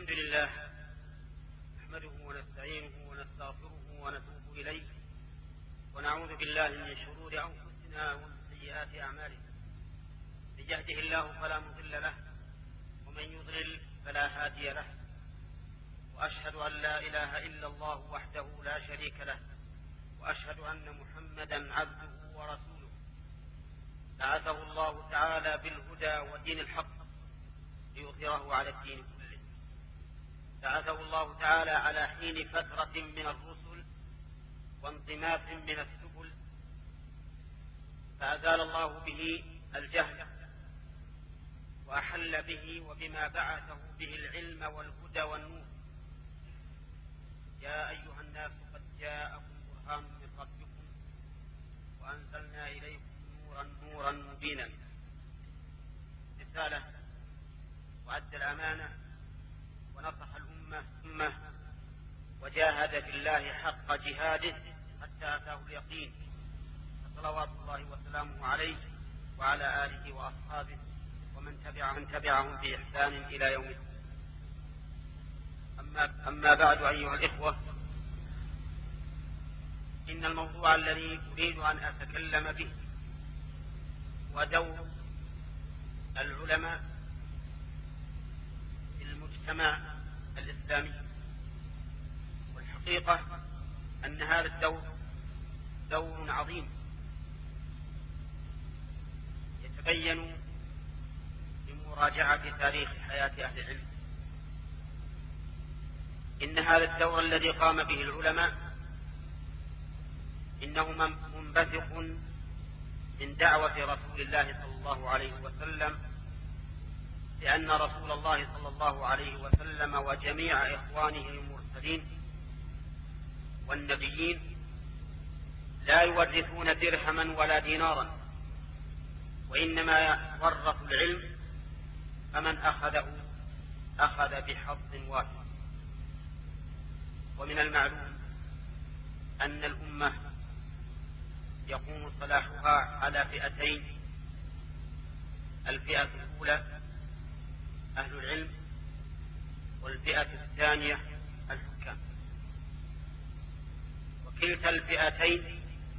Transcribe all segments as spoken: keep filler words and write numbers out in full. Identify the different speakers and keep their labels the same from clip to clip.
Speaker 1: الحمد لله نحمده ونستعينه ونستغفره ونتوب إليه ونعوذ بالله من شرور أنفسنا ومن سيئات أعمالنا. من يهده الله فلا مضل له ومن يضلل فلا هادي له، وأشهد أن لا إله إلا الله وحده لا شريك له، وأشهد أن محمدا عبده ورسوله بعثه الله تعالى بالهدى ودين الحق ليظهره على الدين كله. بعثه الله تعالى على حين فترة من الرسل وانطماس من السبل، فأزال الله به الجهل وأحل به وبما بعثه به العلم والهدى والنور. يا أيها الناس قد جاءكم برهان من ربكم وأنزلنا إليكم نورا نورا مبينا. رسالة وأدى الأمانة ونصح الأمة أمة وجاهد في الله حق جهاده حتى أتاه اليقين، فصلوات الله وسلامه عليه وعلى آله وأصحابه ومن تبع من تبعهم بإحسان إلى يوم الدين. أما, أما بعد أيها الإخوة، إن الموضوع الذي أريد أن أتكلم به هو دور العلماء في المجتمع الإسلامي. والحقيقة أن هذا الدور دور عظيم يتبين بمراجعة تاريخ حياة أهل العلم. إن هذا الدور الذي قام به العلماء إنه منبثق من دعوة رسول الله صلى الله عليه وسلم، لأن رسول الله صلى الله عليه وسلم وجميع إخوانه المرسلين والنبيين لا يورثون درهما ولا دينارا، وإنما ورثوا العلم، فمن أخذه أخذ بحظ واحد. ومن المعلوم أن الأمة يقوم صلاحها على فئتين: الفئة الأولى أهل العلم، والفئة الثانية الحكام. وكلتا الفئتين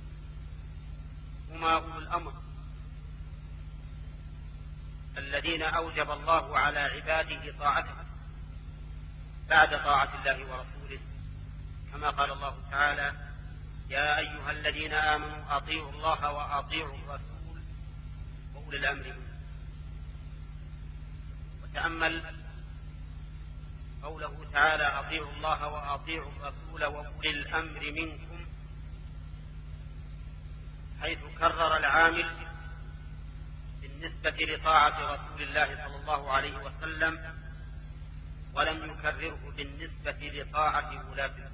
Speaker 1: هما أولو الأمر الذين أوجب الله على عباده طاعته بعد طاعة الله ورسوله، كما قال الله تعالى: يا أيها الذين آمنوا أطيعوا الله وأطيعوا الرسول وأولي الأمر منكم. وتأمل قوله تعالى: أطيعوا الله وأطيعوا الرسول وأولي الأمر منكم، حيث كرر العامل بالنسبة لطاعة رسول الله صلى الله عليه وسلم، ولم يكرره بالنسبة لطاعة ولاة الأمور.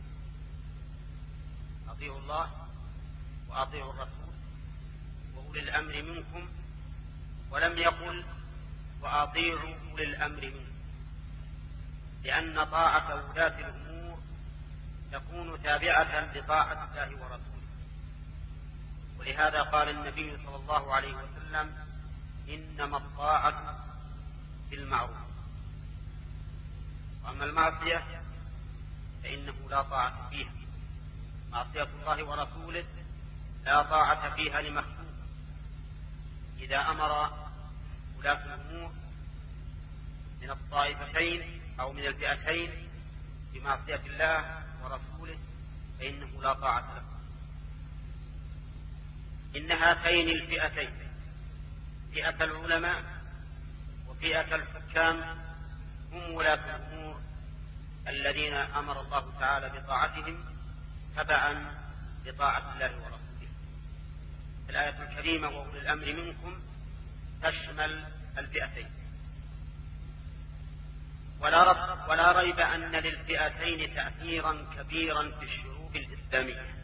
Speaker 1: أطيعوا الله وأطيعوا الرسول وأولي الأمر منكم، ولم يقل وأطيعوا أولي الأمر منكم، لأن طاعة ولاة الأمور تكون تابعة لطاعة الله ورسوله. ولهذا قال النبي صلى الله عليه وسلم: إنما الطاعة في المعروف، وأما المعصية فإنه لا طاعة فيها. معصية الله ورسوله لا طاعة فيها لمخلوق. إذا أمر ولاة الأمور من الطائفتين أو من الفئتين بمعصية الله ورسوله فإنه لا طاعة له. إن هاتين الفئتين، فئة العلماء وفئة الحكام، هم ولاة الأمور الذين أمر الله تعالى بطاعتهم تبعا لطاعة الله ورسوله. الآية الكريمة وأولي الأمر منكم تشمل الفئتين. ولا, رب ولا ريب أن للفئتين تأثيرا كبيرا في الشعوب الإسلامية،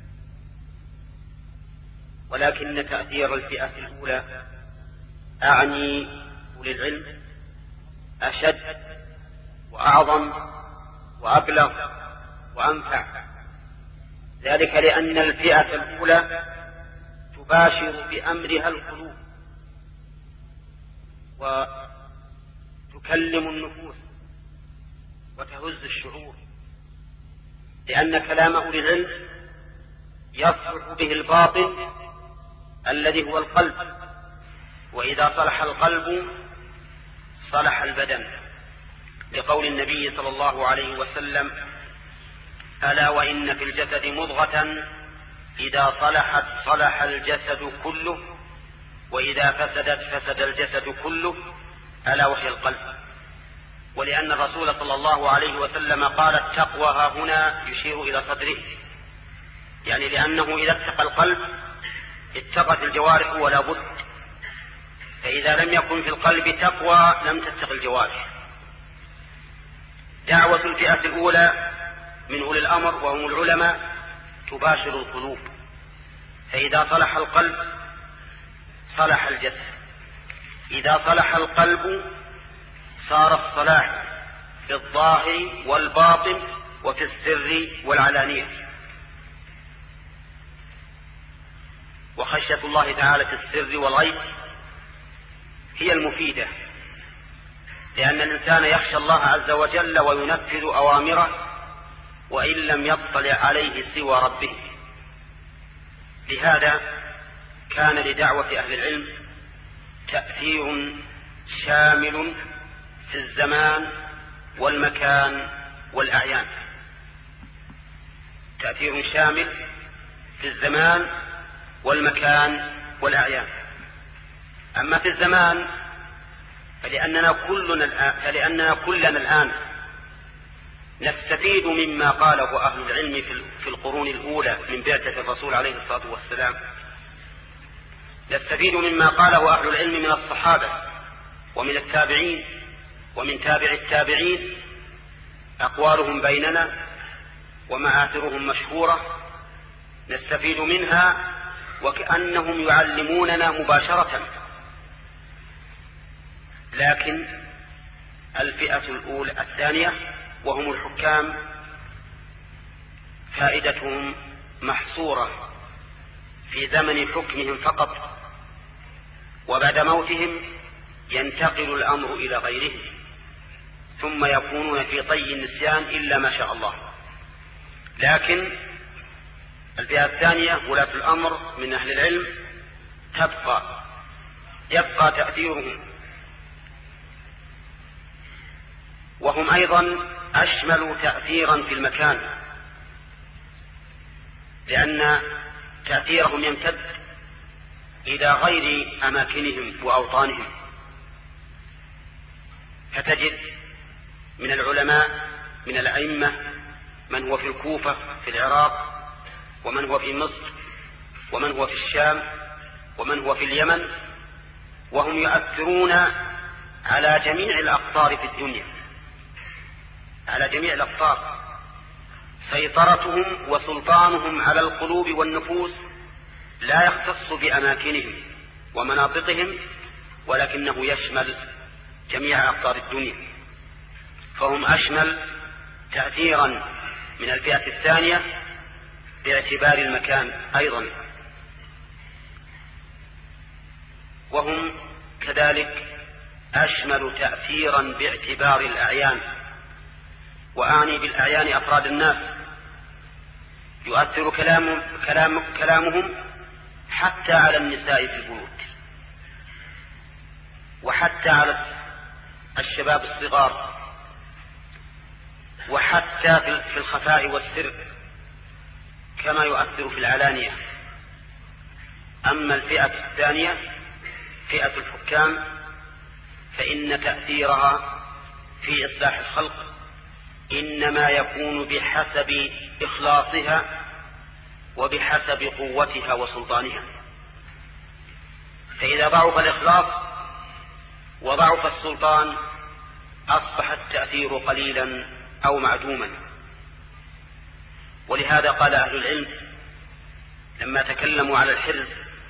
Speaker 1: ولكن تأثير الفئة الأولى أعني أولي العلم أشد وأعظم وأبلغ وأنفع، ذلك لأن الفئة الأولى تباشر بأمرها القلوب وتكلم النفوس وتهز الشعور، لأن كلام أولي العلم يصلح به الباطن الذي هو القلب، وإذا صلح القلب صلح البدن، لقول النبي صلى الله عليه وسلم: ألا وإن في الجسد مضغة إذا صلحت صلح الجسد كله، وإذا فسدت فسد الجسد كله، ألا وهي القلب. ولأن الرسول صلى الله عليه وسلم قال: التقوى ها هنا، يشير إلى صدره، يعني لأنه إذا اتقى القلب اتقت الجوارح ولا بد، فإذا لم يكن في القلب تقوى لم تتق الجوارح. دعوة الفئة الأولى من أولي الأمر وهم العلماء تباشر القلوب، فإذا صلح القلب صلح الجسد، إذا صلح القلب صار الصلاح في الظاهر والباطن وفي السر والعلانية. وخشية الله تعالى في السر والغيب هي المفيدة، لأن الإنسان يخشى الله عز وجل وينفذ أوامره وإن لم يطلع عليه سوى ربه. لهذا كان لدعوة أهل العلم تأثير شامل في الزمان والمكان والأعيان، تأثير شامل في الزمان والمكان والأعيان. أما في الزمان فلأننا كلنا الآن, فلأننا كلنا الآن نستفيد مما قاله أهل العلم في القرون الأولى من بعثة الرسول عليه الصلاة والسلام، نستفيد مما قاله أهل العلم من الصحابة ومن التابعين ومن تابع التابعين، أقوالهم بيننا ومآثرهم مشهورة نستفيد منها وكأنهم يعلموننا مباشرة. لكن الفئة الأولى الثانية وهم الحكام فائدتهم محصورة في زمن حكمهم فقط، وبعد موتهم ينتقل الأمر إلى غيرهم ثم يكونون في طي النسيان إلا ما شاء الله. لكن الفئة الثانية ولاة الأمر من أهل العلم تبقى يبقى تأثيرهم، وهم أيضا أشمل تأثيرا في المكان، لأن تأثيرهم يمتد إلى غير أماكنهم وأوطانهم. فتجد من العلماء من الأئمة من هو في الكوفة في العراق، ومن هو في مصر، ومن هو في الشام، ومن هو في اليمن، وهم يؤثرون على جميع الأقطار في الدنيا، على جميع الأقطار. سيطرتهم وسلطانهم على القلوب والنفوس لا يختص بأماكنهم ومناطقهم، ولكنه يشمل جميع أقطار الدنيا، فهم أشمل تأثيرا من الفئة الثانية باعتبار المكان أيضا. وهم كذلك أشمل تأثيرا باعتبار الأعيان، وأعني بالأعيان أفراد الناس، يؤثر كلام كلام كلامهم حتى على النساء في البيوت، وحتى على الشباب الصغار، وحتى في الخفاء والسر كما يؤثر في العلانية. أما الفئة الثانية فئة الحكام فإن تأثيرها في إصلاح الخلق إنما يكون بحسب إخلاصها وبحسب قوتها وسلطانها. فإذا ضعف الإخلاص وضعف السلطان أصبح التأثير قليلا أو معدوما. ولهذا قال أهل العلم لما تكلموا على الحرز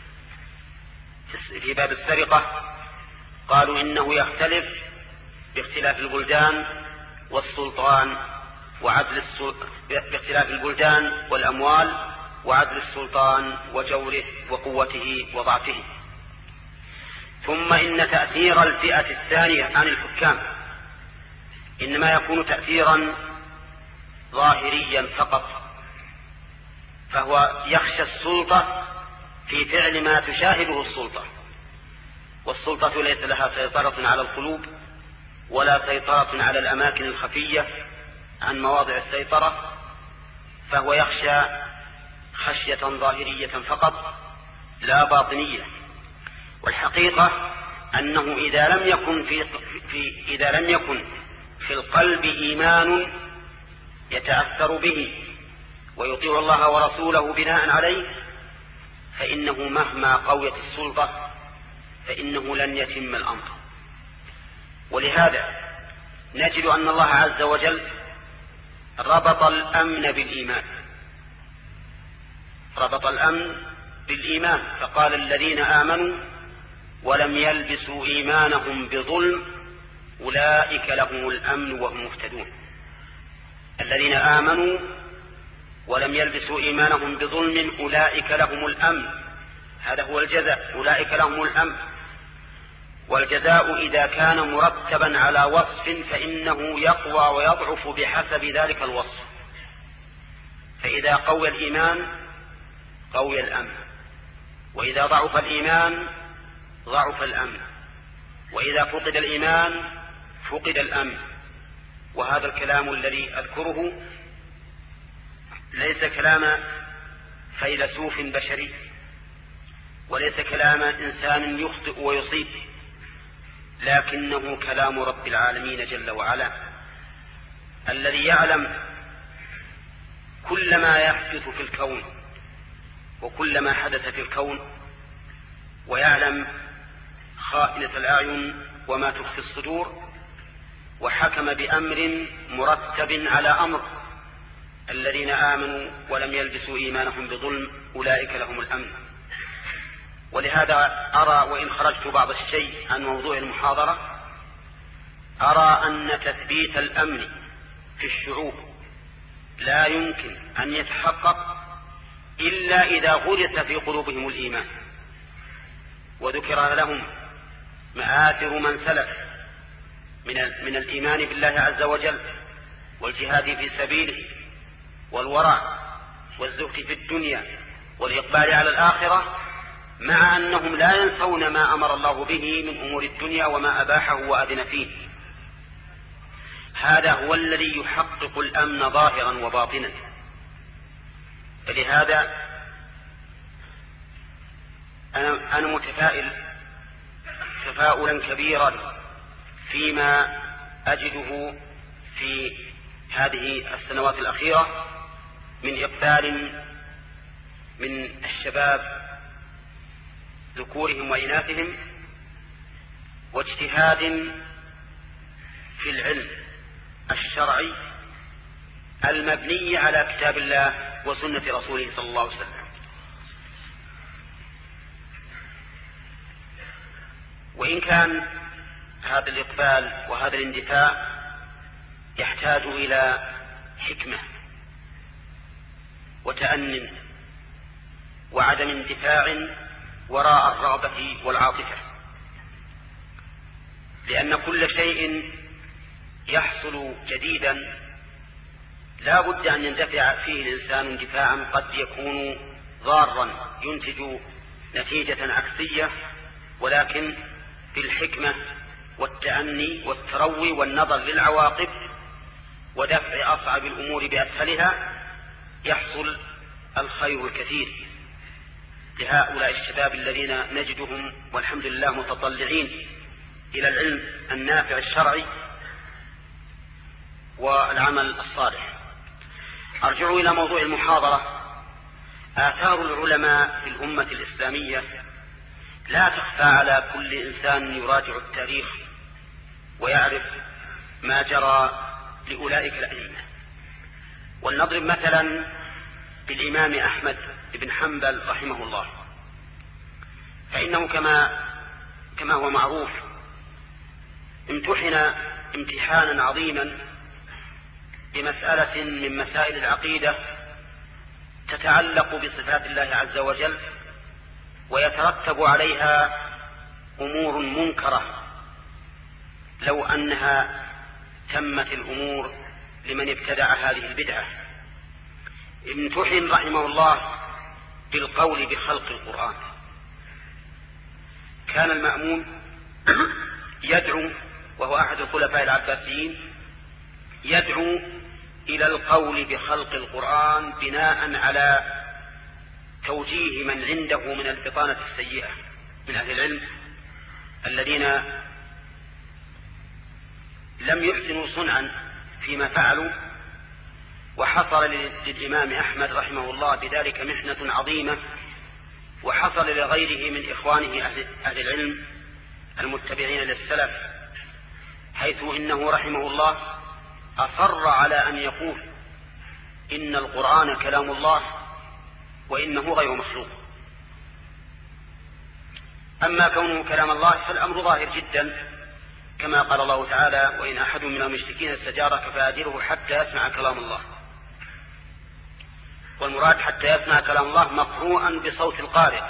Speaker 1: في باب السرقة قالوا إنه يختلف باختلاف البلدان والسلطان وعدل باختلاف البلدان والأموال وعدل السلطان وجوره وقوته وضعفه. ثم إن تأثير الفئة الثانية عن الحكام إنما يكون تأثيرا ظاهريا فقط، فهو يخشى السلطة في فعل ما تشاهده السلطة، والسلطة ليس لها سيطرة على القلوب ولا سيطرة على الأماكن الخفية عن مواضع السيطرة، فهو يخشى خشية ظاهرية فقط لا باطنية. والحقيقة أنه إذا لم يكن في, في إذا لم يكن في القلب إيمان يتأثر به ويطيع الله ورسوله بناء عليه، فإنه مهما قويت السلطة فإنه لن يتم الأمر. ولهذا نجد أن الله عز وجل ربط الأمن بالإيمان، ربط الأمن بالإيمان، فقال الذين آمنوا ولم يلبسوا إيمانهم بظلم أولئك لهم الأمن وهم مهتدون. الذين آمنوا ولم يلبسوا إيمانهم بظلم أولئك لهم الأمن، هذا هو الجزاء، أولئك لهم الأمن. والجزاء إذا كان مرتبا على وصف فإنه يقوى ويضعف بحسب ذلك الوصف، فإذا قوي الإيمان قوي الأمن، وإذا ضعف الإيمان ضعف الأمن، وإذا فقد الإيمان فقد الأمن. وهذا الكلام الذي أذكره ليس كلام فيلسوف بشري، وليس كلام إنسان يخطئ ويصيب، لكنه كلام رب العالمين جل وعلا الذي يعلم كل ما يحدث في الكون وكل ما حدث في الكون، ويعلم خائنة الأعين وما تخفي الصدور، وحكم بأمر مرتب على أمر. الذين آمنوا ولم يلبسوا إيمانهم بظلم أولئك لهم الأمن. ولهذا أرى، وإن خرجت بعض الشيء عن موضوع المحاضرة، أرى أن تثبيت الأمن في الشعوب لا يمكن أن يتحقق إلا إذا غرس في قلوبهم الإيمان، وذكر لهم مآثر من سلف من, من الإيمان بالله عز وجل والجهاد في سبيله والورع والزهد في الدنيا والإقبال على الآخرة، مع أنهم لا ينسون ما أمر الله به من أمور الدنيا وما أباحه وأذن فيه. هذا هو الذي يحقق الأمن ظاهرا وباطنا. فلهذا أنا, أنا متفائل تفاؤلا كبيرا فيما أجده في هذه السنوات الأخيرة من إقبال من الشباب ذكورهم وإناثهم واجتهاد في العلم الشرعي المبني على كتاب الله وسنة رسوله صلى الله عليه وسلم. وإن كان هذا الإقبال وهذا الاندفاع يحتاج إلى حكمة وتأنٍ وعدم اندفاع وراء الرغبة والعاطفة، لأن كل شيء يحصل جديدا لا بد أن يندفع فيه الإنسان اندفاعا قد يكون ضارا ينتج نتيجة عكسية، ولكن بالحكمة والتأني والتروي والنظر للعواقب ودفع أصعب الأمور بأسهلها يحصل الخير الكثير لهؤلاء الشباب الذين نجدهم والحمد لله متطلعين إلى العلم النافع الشرعي والعمل الصالح. أرجع إلى موضوع المحاضرة. آثار العلماء في الأمة الإسلامية لا تخفى على كل إنسان يراجع التاريخ ويعرف ما جرى لأولئك الأئمة. ولنضرب مثلا بالإمام أحمد بن حنبل رحمه الله، فإنه كما كما هو معروف امتحن امتحانا عظيما بمسألة من مسائل العقيدة تتعلق بصفات الله عز وجل ويترتب عليها أمور منكرة لو أنها تمت الأمور لمن ابتدع هذه البدعة. امتحن رحمه الله بالقول بخلق القرآن. كان المأمون يدعو، وهو أحد الخلفاء العباسيين، يدعو إلى القول بخلق القرآن بناء على توجيه من عنده من البطانة السيئة من أهل العلم الذين لم يحسنوا صنعا فيما فعلوا. وحصل للإمام أحمد رحمه الله بذلك محنة عظيمة، وحصل لغيره من إخوانه أهل العلم المتبعين للسلف، حيث إنه رحمه الله أصر على أن يقول إن القرآن كلام الله وإنه غير مخلوق. أما كونه كلام الله فالأمر ظاهر جدا، كما قال الله تعالى: وإن أحد من المشركين استجارك فأجره حتى يسمع كلام الله. والمراد حتى يسمع كلام الله مقروءا بصوت القارئ.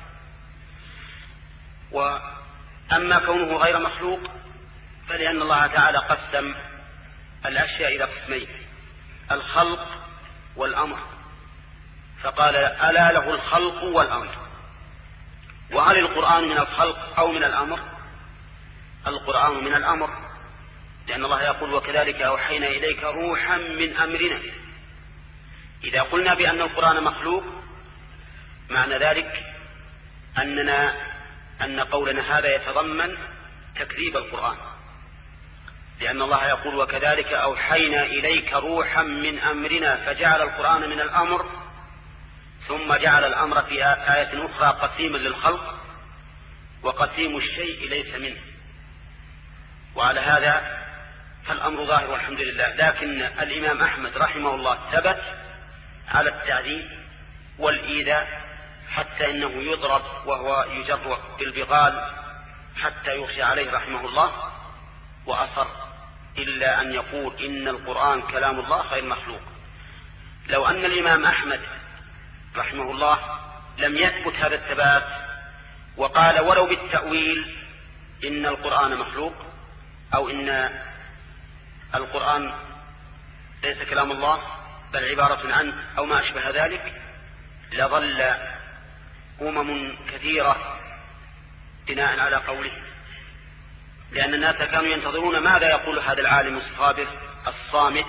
Speaker 1: وأما كونه غير مخلوق فلأن الله تعالى قسم الأشياء إلى قسمين: الخلق والأمر، فقال: ألا له الخلق والأمر. وهل القرآن من الخلق أو من الأمر؟ القرآن من الأمر، لأن الله يقول: وكذلك أوحينا إليك روحا من أمرنا. إذا قلنا بأن القرآن مخلوق معنى ذلك أننا أن قولنا هذا يتضمن تكذيب القرآن، لأن الله يقول: وكذلك أوحينا إليك روحا من أمرنا، فجعل القرآن من الأمر، ثم جعل الأمر في آية أخرى قسيما للخلق، وقسيم الشيء ليس منه. وعلى هذا فالأمر ظاهر والحمد لله. لكن الإمام أحمد رحمه الله ثبت على التعذيب والإيذاء، حتى إنه يضرب وهو يجر بالبغال حتى يغشى عليه رحمه الله، وأصر إلا أن يقول إن القرآن كلام الله غير مخلوق. لو أن الإمام أحمد رحمه الله لم يثبت هذا الثبات وقال ولو بالتأويل إن القرآن مخلوق أو إن القرآن ليس كلام الله بل عبارة عنه أو ما أشبه ذلك، لظل أمم كثيرة بناء على قوله، لأن الناس كانوا ينتظرون ماذا يقول هذا العالم الصابر الصامت.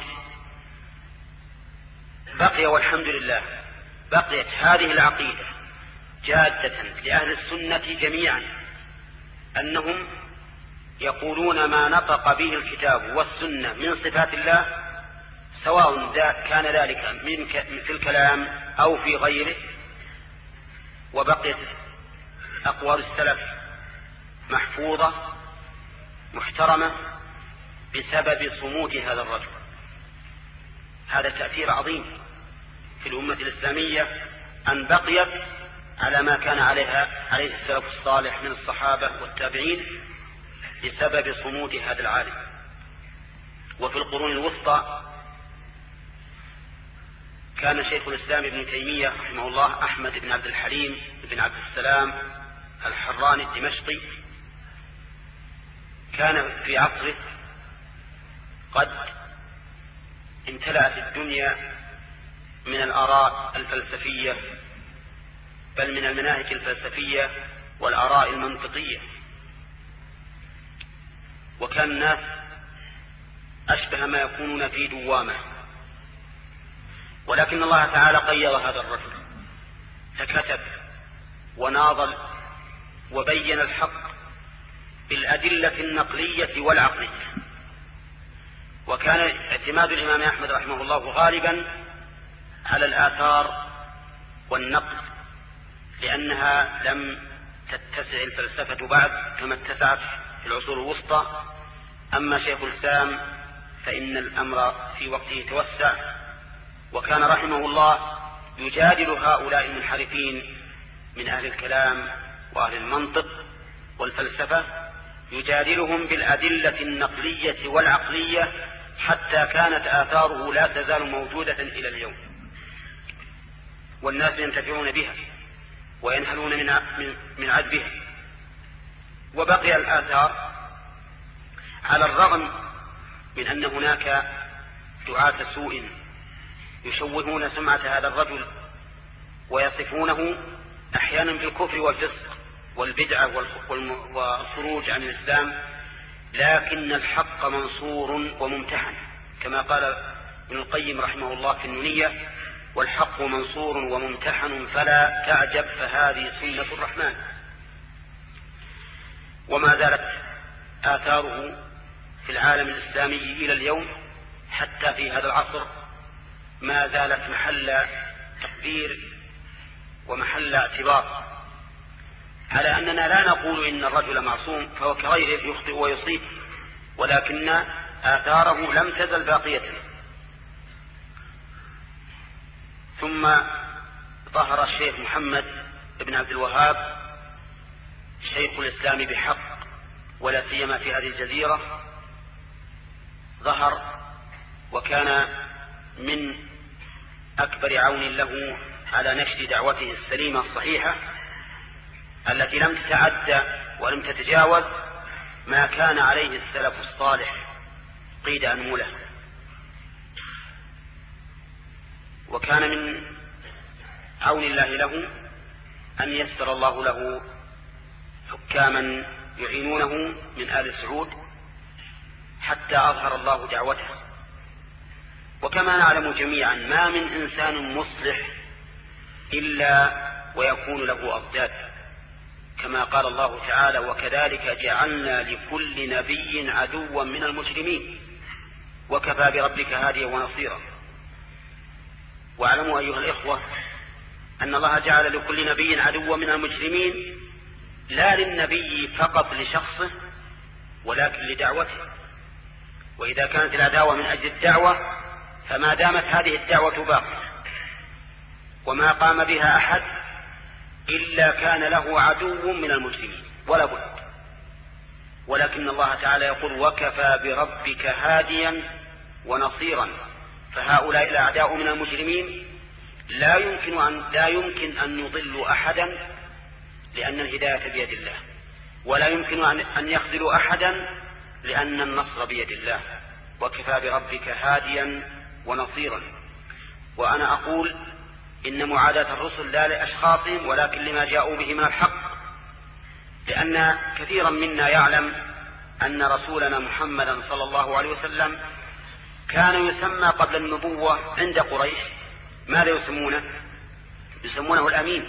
Speaker 1: بقي والحمد لله بقيت هذه العقيدة جادة لأهل السنة جميعا، أنهم يقولون ما نطق به الكتاب والسنة من صفات الله، سواء كان ذلك من في الكلام أو في غيره. وبقيت أقوال السلف محفوظة محترمة بسبب صمود هذا الرجل. هذا تأثير عظيم في الأمة الإسلامية أن بقيت على ما كان عليها عليه السلف الصالح من الصحابة والتابعين بسبب صمود هذا العالم. وفي القرون الوسطى كان شيخ الإسلام ابن تيمية رحمه الله أحمد بن عبد الحليم بن عبد السلام الحراني الدمشقي، كان في عصره قد امتلأت الدنيا من الآراء الفلسفية، بل من المناهج الفلسفية والآراء المنطقية، وكان الناس أشبه ما يكونون في دوامة. ولكن الله تعالى قيض هذا الرجل فكتب وناضل وبين الحق بالأدلة النقلية والعقلية. وكان اعتماد الإمام أحمد رحمه الله غالبا على الآثار والنقل، لأنها لم تتسع الفلسفة بعد كما اتسعت في العصور الوسطى. أما شيخ الإسلام فإن الأمر في وقته توسع، وكان رحمه الله يجادل هؤلاء المنحرفين من أهل الكلام وأهل المنطق والفلسفة، يجادلهم بالأدلة النقلية والعقلية، حتى كانت آثاره لا تزال موجودة إلى اليوم، والناس ينتفعون بها وينهلون من من عذبها. وبقي الآثار على الرغم من أن هناك دعاة سوء يشوهون سمعة هذا الرجل ويصفونه أحيانا بالكفر والفسق والبدعة والخروج عن الإسلام، لكن الحق منصور وممتحن كما قال ابن القيم رحمه الله في النونية: والحق منصور وممتحن فلا تعجب فهذه سنة الرحمن. وما زالت آثاره في العالم الإسلامي إلى اليوم حتى في هذا العصر ما زالت محل تقدير ومحل اعتبار، على أننا لا نقول إن الرجل معصوم فهو كغيره يخطئ ويصيب، ولكن آثاره لم تزل باقية. ثم ظهر الشيخ محمد بن عبد الوهاب شيخ الإسلام بحق، ولا سيما في هذه الجزيرة ظهر وكان من أكبر عون له على نشر دعوته السليمة الصحيحة التي لم تتعدى ولم تتجاوز ما كان عليه السلف الصالح قيد أنمله. وكان من عون الله له أن يسر الله له حكاما يعينونه من آل سعود حتى أظهر الله دعوته. وكما نعلم جميعا ما من إنسان مصلح إلا ويكون له أضداد، كما قال الله تعالى: وكذلك جعلنا لكل نبي عدوا من المجرمين وكفى بربك هاديا ونصيرا. واعلموا أيها الإخوة أن الله جعل لكل نبي عدوا من المجرمين لا للنبي فقط لشخصه ولكن لدعوته. وإذا كانت العداوة من أجل الدعوة فما دامت هذه الدعوة باقية وما قام بها أحد إلا كان له عدو من المجرمين ولا بد. ولكن الله تعالى يقول: وكفى بربك هاديا ونصيرا. فهؤلاء الأعداء من المجرمين لا يمكن أن لا يمكن أن يضلوا أحدا، لأن الهداية بيد الله، ولا يمكن أن يخذلوا أحدا لأن النصر بيد الله. وكفى بربك هاديا ونصيرا. وأنا أقول إن معاداة الرسل لا لأشخاصهم ولكن لما جاءوا به من الحق، لأن كثيرا منا يعلم أن رسولنا محمدا صلى الله عليه وسلم كان يسمى قبل النبوة عند قريش ماذا يسمونه؟ يسمونه الأمين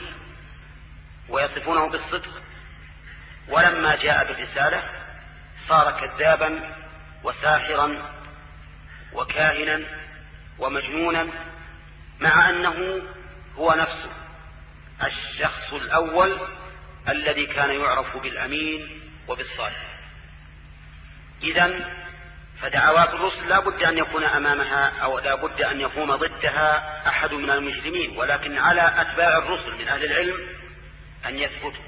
Speaker 1: ويصفونه بالصدق، ولما جاء بالرسالة صار كذابا وساحرا وكاهنا ومجنونا، مع أنه هو نفسه الشخص الأول الذي كان يعرف بالأمين وبالصالح. إذن فدعوات الرسل لا بد أن يكون أمامها أو لا بد أن يقوم ضدها أحد من المجرمين، ولكن على أتباع الرسل من أهل العلم أن يثبتوا.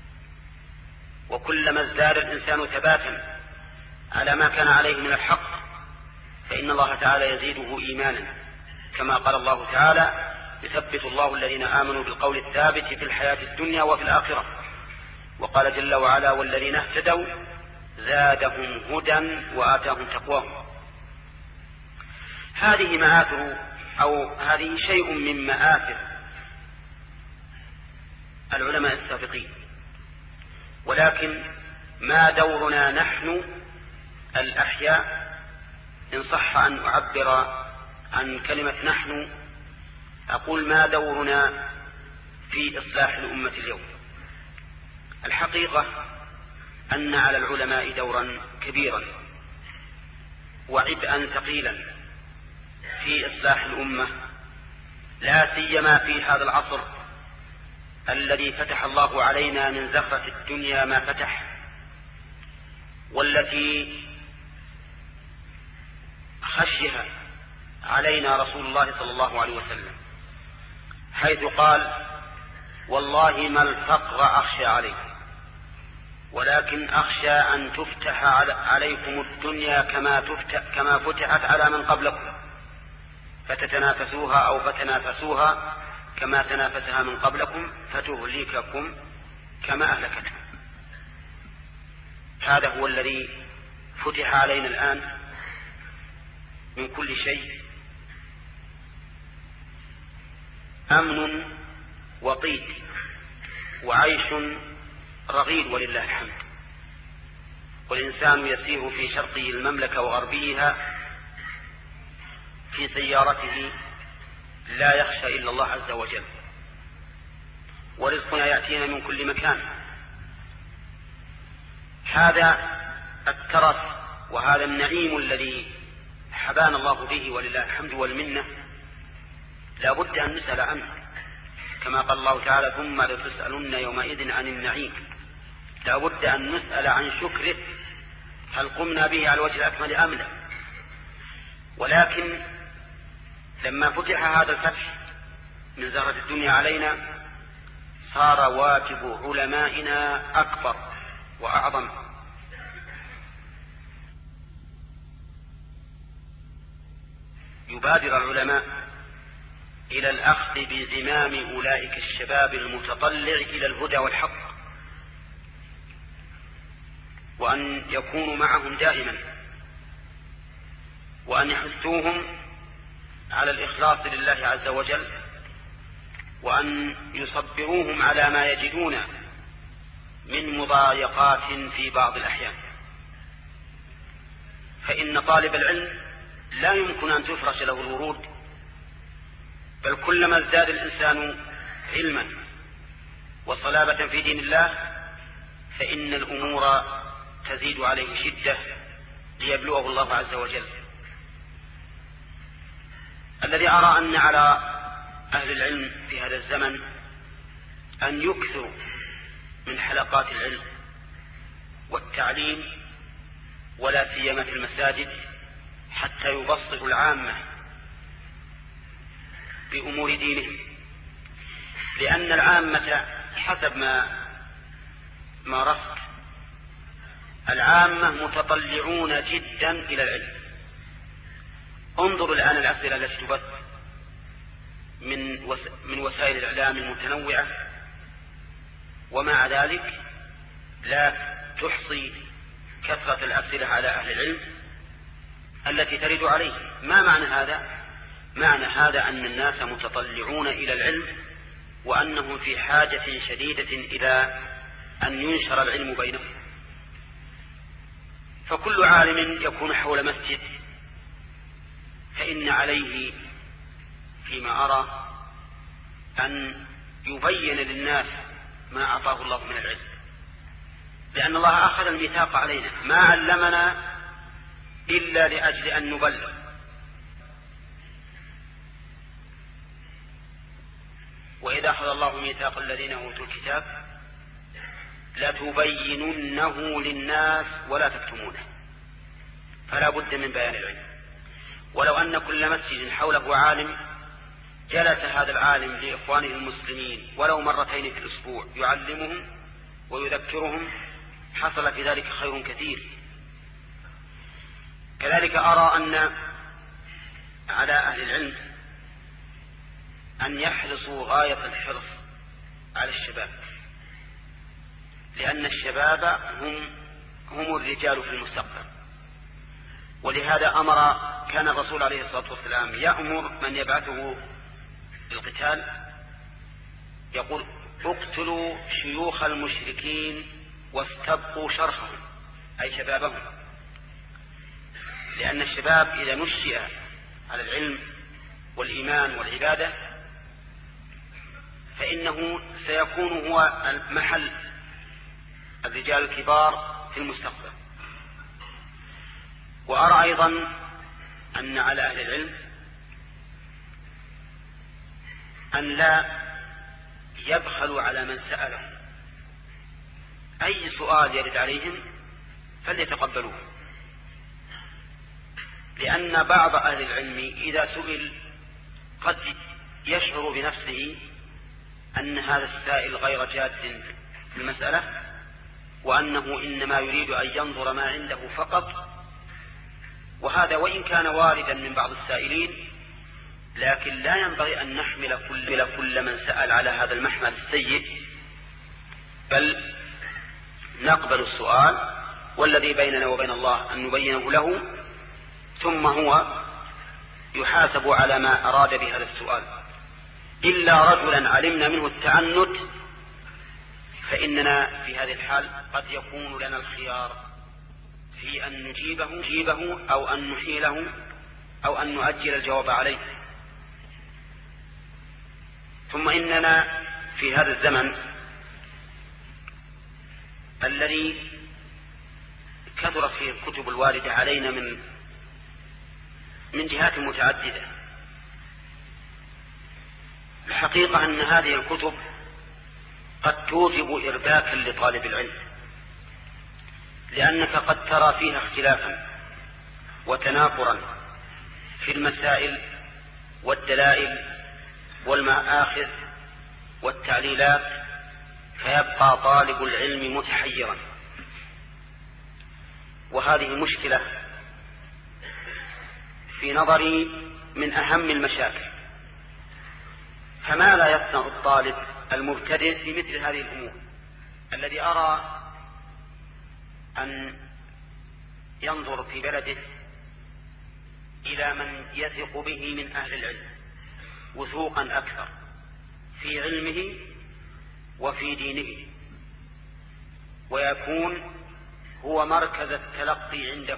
Speaker 1: وكلما ازداد الإنسان ثباتا على ما كان عليه من الحق فإن الله تعالى يزيده إيمانا، كما قال الله تعالى: يثبت الله الذين آمنوا بالقول الثابت في الحياة الدنيا وفي الآخرة. وقال جل وعلا: والذين اهتدوا زادهم هدى وآتاهم تقواهم. هذه مآثر أو هذه شيء من مآثر العلماء السابقين، ولكن ما دورنا نحن الأحياء، إن صح أن أعبر عن كلمة نحن أقول ما دورنا في إصلاح الأمة اليوم. الحقيقة أن على العلماء دورا كبيرا وعبئا ثقيلا في إصلاح الأمة، لا سيما في هذا العصر الذي فتح الله علينا من زخرة الدنيا ما فتح، والتي خشيها علينا رسول الله صلى الله عليه وسلم حيث قال: والله ما الفقر أخشى عليكم ولكن أخشى أن تفتح عليكم الدنيا كما, تفتح كما فتحت على من قبلكم فتتنافسوها أو فتنافسوها كما تنافسها من قبلكم فتهلككم كما أهلكتهم. هذا هو الذي فتح علينا الآن من كل شيء أمن وطيب وعيش رغيد ولله الحمد، والإنسان يسير في شرقي المملكة وغربيها في سيارته لا يخشى إلا الله عز وجل، ورزقنا يأتينا من كل مكان. هذا الترف وهذا النعيم الذي حبانا الله به ولله الحمد والمنة لا بد أن نسأل عنه، كما قال الله تعالى ثم لتسألن يومئذ عن النعيم. لا بد أن نسأل عن شكره، هل قمنا به على الوجه الأكمل أم لا؟ ولكن لما فتح هذا الفتح من زهرة الدنيا علينا صار واجب علمائنا أكبر وأعظم. يبادر العلماء إلى الأخذ بزمام أولئك الشباب المتطلع إلى الهدى والحق، وأن يكونوا معهم دائما، وأن يحثوهم على الإخلاص لله عز وجل، وأن يصبروهم على ما يجدون من مضايقات في بعض الأحيان. فإن طالب العلم لا يمكن أن تفرش له الورود، بل كلما ازداد الإنسان علما وصلابة في دين الله فإن الأمور تزيد عليه شدة ليبلغه الله عز وجل. الذي أرى أن على أهل العلم في هذا الزمن أن يكثروا من حلقات العلم والتعليم، ولا سيما في المساجد، حتى يبصروا العامة بأمور دينهم، لأن العامة حسب ما مارست العامة متطلعون جدا إلى العلم. انظروا الآن الأسئلة التي تبث من من وسائل الإعلام المتنوعة، ومع ذلك لا تحصي كثرة الأسئلة على أهل العلم التي ترد عليه. ما معنى هذا؟ معنى هذا أن الناس متطلعون إلى العلم، وأنهم في حاجة شديدة إلى أن ينشر العلم بينهم. فكل عالم يكون حول مسجد فإن عليه فيما أرى أن يبين للناس ما أعطاه الله من العلم، لأن الله أخذ الميثاق علينا، ما علمنا إلا لأجل أن نبلغ. وإذا أخذ الله ميثاق الذين أوتوا الكتاب لتبيننه للناس ولا تكتمونه، فلا بد من بيان العلم. ولو أن كل مسجد حوله عالم جلس هذا العالم لإخوانه المسلمين ولو مرتين في الأسبوع يعلمهم ويذكرهم حصل في ذلك خير كثير. كذلك أرى أن على أهل العلم أن يحرصوا غاية الحرص على الشباب، لأن الشباب هم هم الرجال في المستقبل. ولهذا أمر كان الرسول عليه الصلاة والسلام يأمر من يبعثه للقتال يقول اقتلوا شيوخ المشركين واستبقوا شرحهم، أي شبابهم، لأن الشباب إذا نشئ على العلم والإيمان والعبادة فإنه سيكون هو محل الرجال الكبار في المستقبل. وأرى أيضا أن على أهل العلم أن لا يبخلوا على من سألهم، أي سؤال يرد عليهم فليتقبلوه، لأن بعض أهل العلم إذا سئل قد يشعر بنفسه أن هذا السائل غير جاد في المسألة، وأنه إنما يريد أن ينظر ما عنده فقط. وهذا وإن كان واردا من بعض السائلين، لكن لا ينبغي أن نحمل كل, كل من سأل على هذا المحمل السيء، بل نقبل السؤال، والذي بيننا وبين الله أن نبينه له، ثم هو يحاسب على ما أراد بهذا السؤال، إلا رجلا علمنا منه التعنت، فإننا في هذه الحال قد يكون لنا الخيار في أن نجيبه, نجيبه أو أن نحيله أو أن نؤجل الجواب عليه. ثم إننا في هذا الزمن الذي كثرت فيه الكتب الواردة علينا من من جهات متعددة، الحقيقة أن هذه الكتب قد توجب إرباكا لطالب العلم، لأنك قد ترى فيها اختلافا وتنافرا في المسائل والدلائل والمآخذ والتعليلات، فيبقى طالب العلم متحيرا، وهذه مشكلة في نظري من أهم المشاكل. فما لا يصنع الطالب المبتدئ في مثل هذه الأمور، الذي أرى أن ينظر في بلده إلى من يثق به من أهل العلم وثوقا أكثر في علمه وفي دينه، ويكون هو مركز التلقي عنده،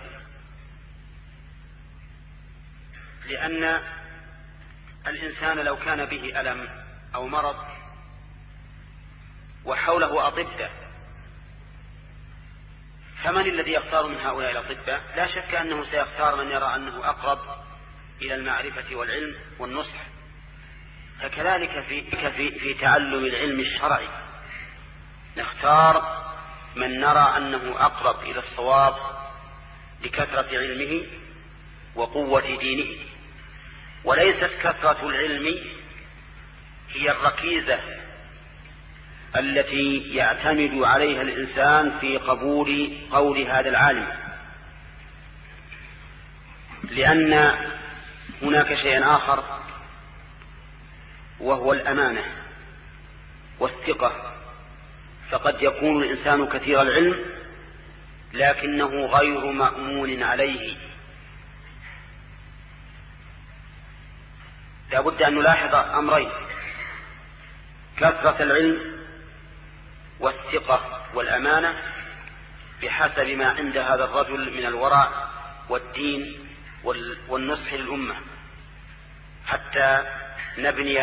Speaker 1: لأن الإنسان لو كان به ألم أو مرض وحوله أطباء، فمن الذي يختار من هؤلاء الأطباء؟ لا شك أنه سيختار من يرى أنه أقرب إلى المعرفة والعلم والنصح. فكذلك في, في, في تعلم العلم الشرعي نختار من نرى أنه أقرب إلى الصواب لكثرة علمه وقوة دينه، وليست كثرة العلم هي الركيزة التي يعتمد عليها الإنسان في قبول قول هذا العالم، لأن هناك شيء آخر وهو الأمانة والثقة. فقد يكون الإنسان كثير العلم لكنه غير مأمون عليه. لا بد أن نلاحظ أمرين: كثرة العلم والثقة والأمانة بحسب ما عند هذا الرجل من الورع والدين والنصح للأمة، حتى نبني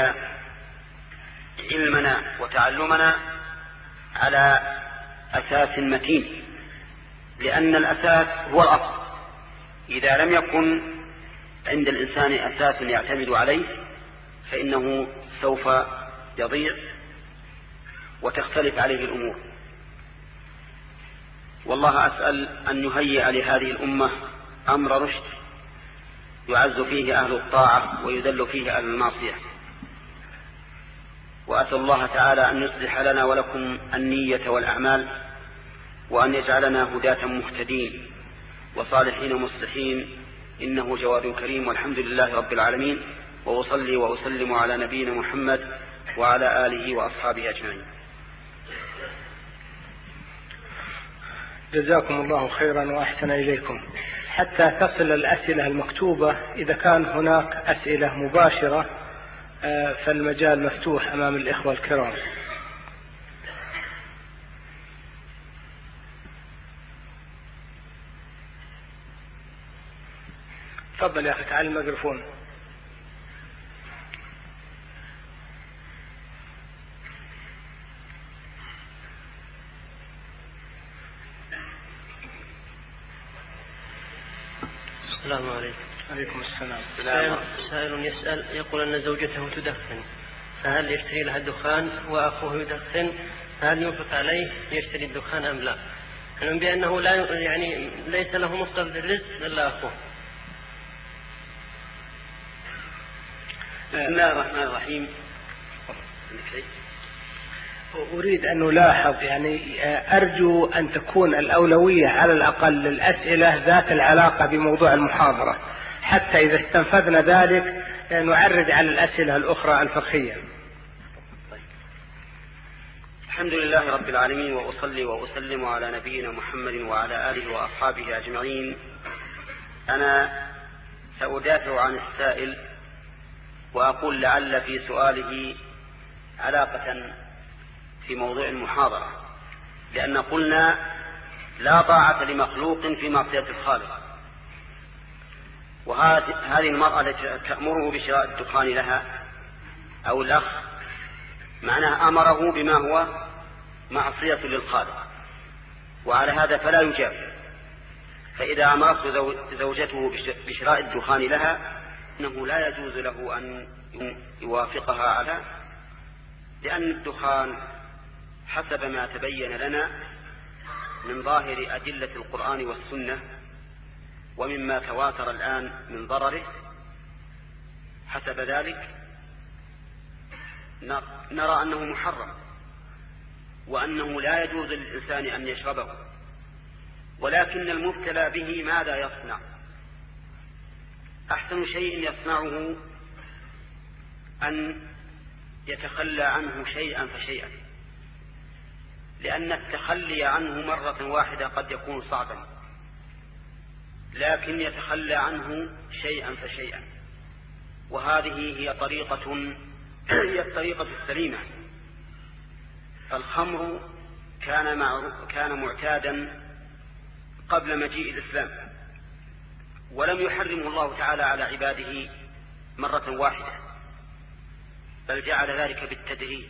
Speaker 1: علمنا وتعلمنا على أساس متين، لأن الأساس هو الأصل. إذا لم يكن عند الإنسان أساس يعتمد عليه فإنه سوف يضيع وتختلف عليه الأمور. والله أسأل أن يهيئ لهذه الأمة أمر رشد يعز فيه أهل الطاعة ويذل فيه أهل المعصية، وأسأل الله تعالى أن يصلح لنا ولكم النية والأعمال، وأن يجعلنا هداة مهتدين وصالحين مصلحين، إنه جواد كريم، والحمد لله رب العالمين. وأصلي وأسلم على نبينا محمد وعلى آله وأصحابه أجمعين.
Speaker 2: جزاكم الله خيرا وأحسن إليكم. حتى تصل الأسئلة المكتوبة، إذا كان هناك أسئلة مباشرة فالمجال مفتوح أمام الإخوة الكرام. تفضل يا أخي، تعال الميكروفون.
Speaker 3: السلام عليكم.
Speaker 2: عليكم السلام.
Speaker 3: سائل, سائل يسأل يقول أن زوجته تدخن، فهل يشتري لها الدخان وأخوه يدخن، فهل ينفق عليه يشتري الدخان أم لا؟ علم بأنه لا يعني ليس له مصدر الرزق إلا أخوه.
Speaker 1: بسم الله الرحمن الرحيم.
Speaker 2: أريد أن نلاحظ، يعني أرجو أن تكون الأولوية على الأقل للأسئلة ذات العلاقة بموضوع المحاضرة، حتى إذا استنفذنا ذلك نعرض على الأسئلة الأخرى الفقهية.
Speaker 1: الحمد لله رب العالمين، وأصلي وأسلم على نبينا محمد وعلى آله وأصحابه أجمعين. أنا
Speaker 4: سأدافع عن السائل وأقول لعل في سؤاله علاقة في موضوع المحاضرة، لأن قلنا لا طاعة لمخلوق في معصية الخالق، وهذه المرأة التي تأمره بشراء الدخان لها أو الأخ معناه أمره بما هو معصية للخالق، وعلى هذا فلا يجاب. فإذا أمرته زوجته بشراء الدخان لها إنه لا يجوز له أن يوافقها على، لأن الدخان حسب ما تبين لنا من ظاهر أدلة القرآن والسنة ومما تواتر الآن من ضرره، حسب ذلك نرى أنه محرم وأنه لا يجوز للإنسان أن يشربه، ولكن المبتلى به ماذا يصنع؟ أحسن شيء يصنعه أن يتخلى عنه شيئا فشيئا، لأن التخلي عنه مرة واحدة قد يكون صعبا، لكن يتخلى عنه شيئا فشيئا، وهذه هي طريقة هي الطريقة السليمة. الخمر كان كان معتادا قبل مجيء الإسلام، ولم يحرمه الله تعالى على عباده مرة واحدة، بل جعل ذلك بالتدريج.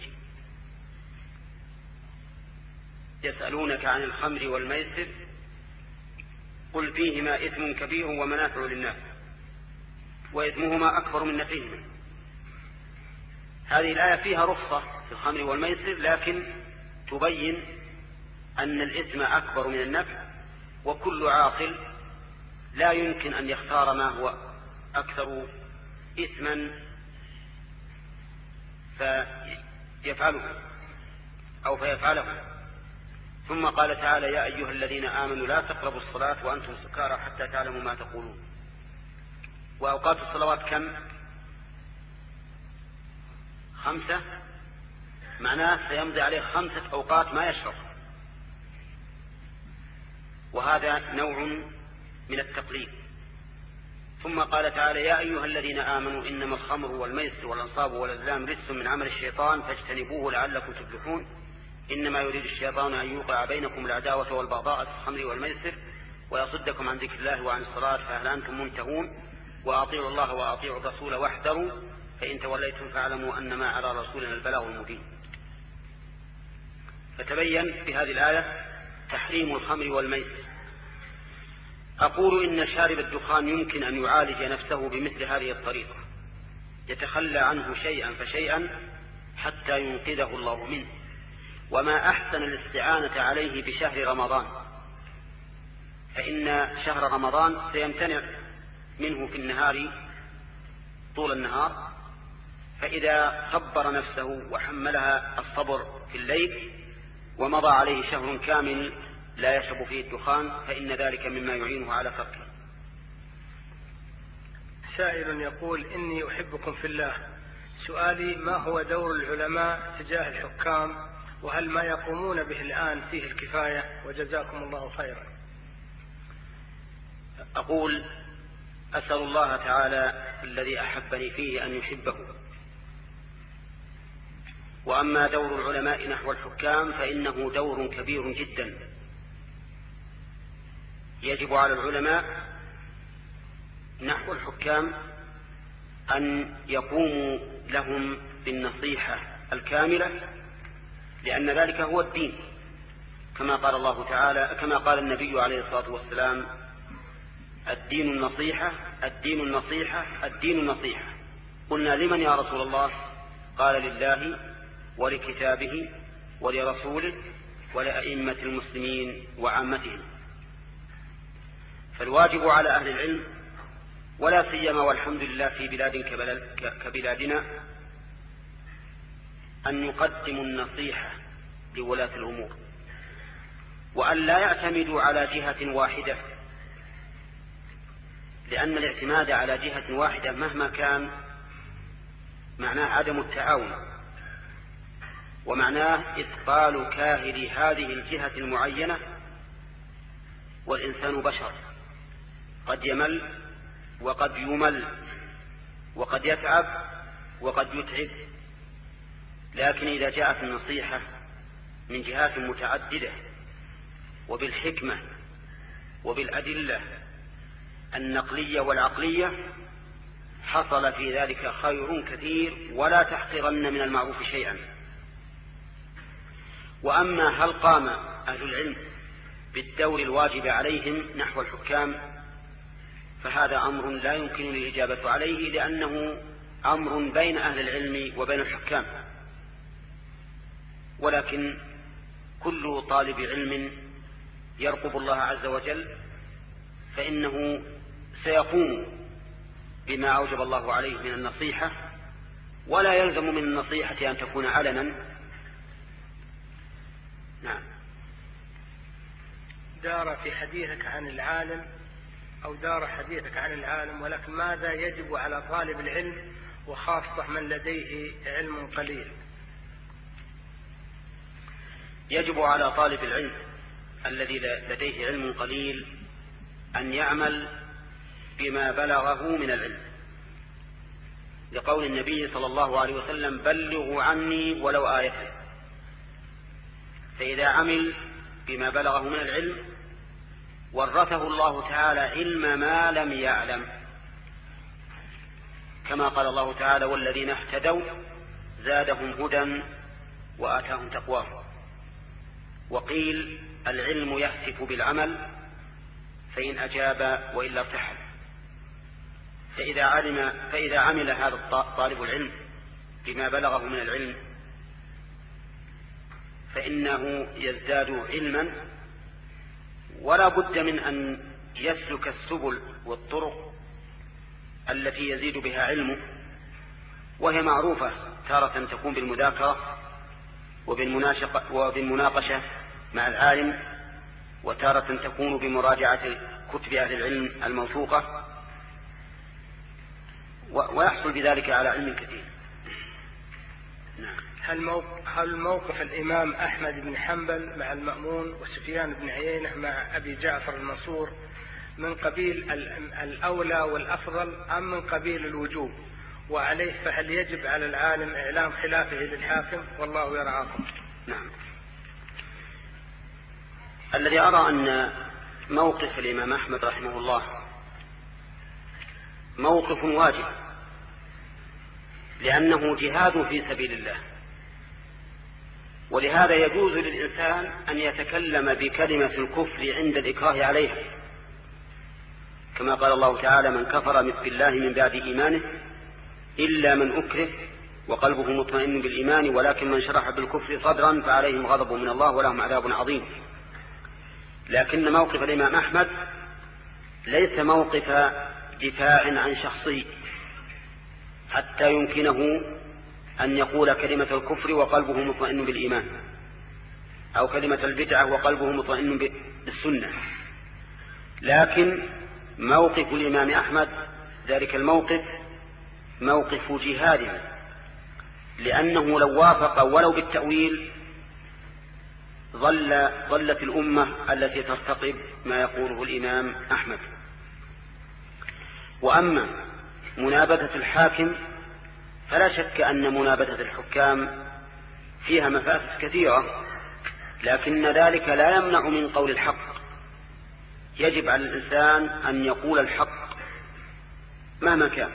Speaker 4: يسألونك عن الخمر والميسر قل فيهما إثم كبير ومنافع للناس وإثمهما أكبر من نفعهما. هذه الآية فيها رخصة في الخمر والميسر، لكن تبين أن الإثم أكبر من النفع، وكل عاقل لا يمكن أن يختار ما هو أكثر إثما فيفعله أو فيفعله. ثم قال تعالى يا أيها الذين آمنوا لا تقربوا الصلاة وأنتم سكارى حتى تعلموا ما تقولون. وأوقات الصلوات كم؟ خمسة، معناه سيمضي عليه خمسة أوقات ما يشرب، وهذا نوع من التقليد. ثم قال تعالى يا أيها الذين آمنوا إنما الخمر والميسر والأنصاب والأزلام رجس من عمل الشيطان فاجتنبوه لعلكم تفلحون إنما يريد الشيطان أن يوقع بينكم العداوة والبغضاء في الخمر والميسر ويصدكم عن ذكر الله وعن الصلاة فهل أنتم منتهون وأطيعوا الله وأطيعوا الرسول واحذروا فإن توليتم فاعلموا أنما على رسولنا البلاغ المبين. فتبين في هذه الآية تحريم الخمر والميسر. أقول إن شارب الدخان يمكن أن يعالج نفسه بمثل هذه الطريقة، يتخلى عنه شيئا فشيئا حتى ينقذه الله منه. وما أحسن الاستعانة عليه بشهر رمضان، فإن شهر رمضان سيمتنع منه في النهار طول النهار، فإذا صبر نفسه وحملها الصبر في الليل ومضى عليه شهر كامل لا يشرب فيه الدخان فإن ذلك مما يعينه على تركه.
Speaker 2: سائل يقول إني أحبكم في الله، سؤالي ما هو دور العلماء تجاه الحكام، وهل ما يقومون به الآن فيه الكفاية؟ وجزاكم الله خيرا.
Speaker 4: أقول أسأل الله تعالى الذي أحبني فيه أن يحبه. وأما دور العلماء نحو الحكام فإنه دور كبير جدا، يجب على العلماء نحو الحكام أن يقوموا لهم بالنصيحة الكاملة، لأن ذلك هو الدين، كما قال الله تعالى كما قال النبي عليه الصلاة والسلام الدين النصيحة الدين النصيحة الدين النصيحة. قلنا لمن يا رسول الله؟ قال لله ولكتابه ولرسوله ولأئمة المسلمين وعامتهم. فالواجب على أهل العلم ولا سيما والحمد لله في بلاد كبلادنا أن يقدموا النصيحة لولاة الأمور، وأن لا يعتمدوا على جهة واحدة، لأن الاعتماد على جهة واحدة مهما كان معناه عدم التعاون، ومعناه إثقال كاهل هذه الجهة المعينة، والإنسان بشر قد يمل وقد يمل وقد يتعب وقد يتعب، لكن إذا جاءت النصيحة من جهات متعددة وبالحكمة وبالأدلة النقلية والعقلية حصل في ذلك خير كثير، ولا تحقرن من المعروف شيئا. وأما هل قام أهل العلم بالدور الواجب عليهم نحو الحكام فهذا أمر لا يمكن الإجابة عليه، لأنه أمر بين أهل العلم وبين الحكام. ولكن كل طالب علم يرقب الله عز وجل فإنه سيقوم بما أوجب الله عليه من النصيحة، ولا يلزم من النصيحة أن تكون علنا. نعم.
Speaker 2: دار في حديثك عن العالم أو دار حديثك عن العالم، ولكن ماذا يجب على طالب العلم وخاصة من لديه علم قليل؟
Speaker 4: يجب على طالب العلم الذي لديه علم قليل أن يعمل بما بلغه من العلم، لقول النبي صلى الله عليه وسلم: بلغوا عني ولو آية. فإذا عمل بما بلغه من العلم ورثه الله تعالى علم ما لم يعلم، كما قال الله تعالى: والذين اهتدوا زادهم هدى وآتاهم تقواهم. وقيل: العلم يهتف بالعمل فإن أجاب وإلا ارتحل. فإذا علم فإذا عمل هذا طالب العلم بما بلغه من العلم فإنه يزداد علما، ولا بد من أن يسلك السبل والطرق التي يزيد بها علمه، وهي معروفة، تارة تكون بالمذاكرة وبالمناقشة مع العالم، وتارة تكون بمراجعة كتب أهل العلم الموثوقة، ويحصل بذلك على علم كثير.
Speaker 2: نعم. هل موقف, هل موقف الإمام أحمد بن حنبل مع المأمون وسفيان بن عيينة مع أبي جعفر المنصور من قبيل الأولى والأفضل أم من قبيل الوجوب؟ وعليه فهل يجب على العالم إعلام خلافه للحاكم؟ والله يرعاكم.
Speaker 4: نعم. الذي أرى أن موقف الإمام أحمد رحمه الله موقف واجب، لأنه جهاد في سبيل الله، ولهذا يجوز للإنسان أن يتكلم بكلمة الكفر عند الإكراه عليها، كما قال الله تعالى: من كفر بالله من بعد إيمانه إلا من أكره وقلبه مطمئن بالإيمان ولكن من شرح بالكفر صدرا فعليهم غضب من الله ولهم عذاب عظيم. لكن موقف الإمام أحمد ليس موقف دفاع عن شخصي حتى يمكنه أن يقول كلمة الكفر وقلبه مطمئن بالإيمان، أو كلمة البدعة وقلبه مطمئن بالسنة. لكن موقف الإمام أحمد ذلك الموقف موقف جهاد، لأنه لو وافق ولو بالتأويل ظل ظلت الأمة التي ترتقب ما يقوله الإمام أحمد. وأما منابذة الحاكم فلا شك أن منابذة الحكام فيها مفاسد كثيرة، لكن ذلك لا يمنع من قول الحق. يجب على الإنسان أن يقول الحق مهما كان،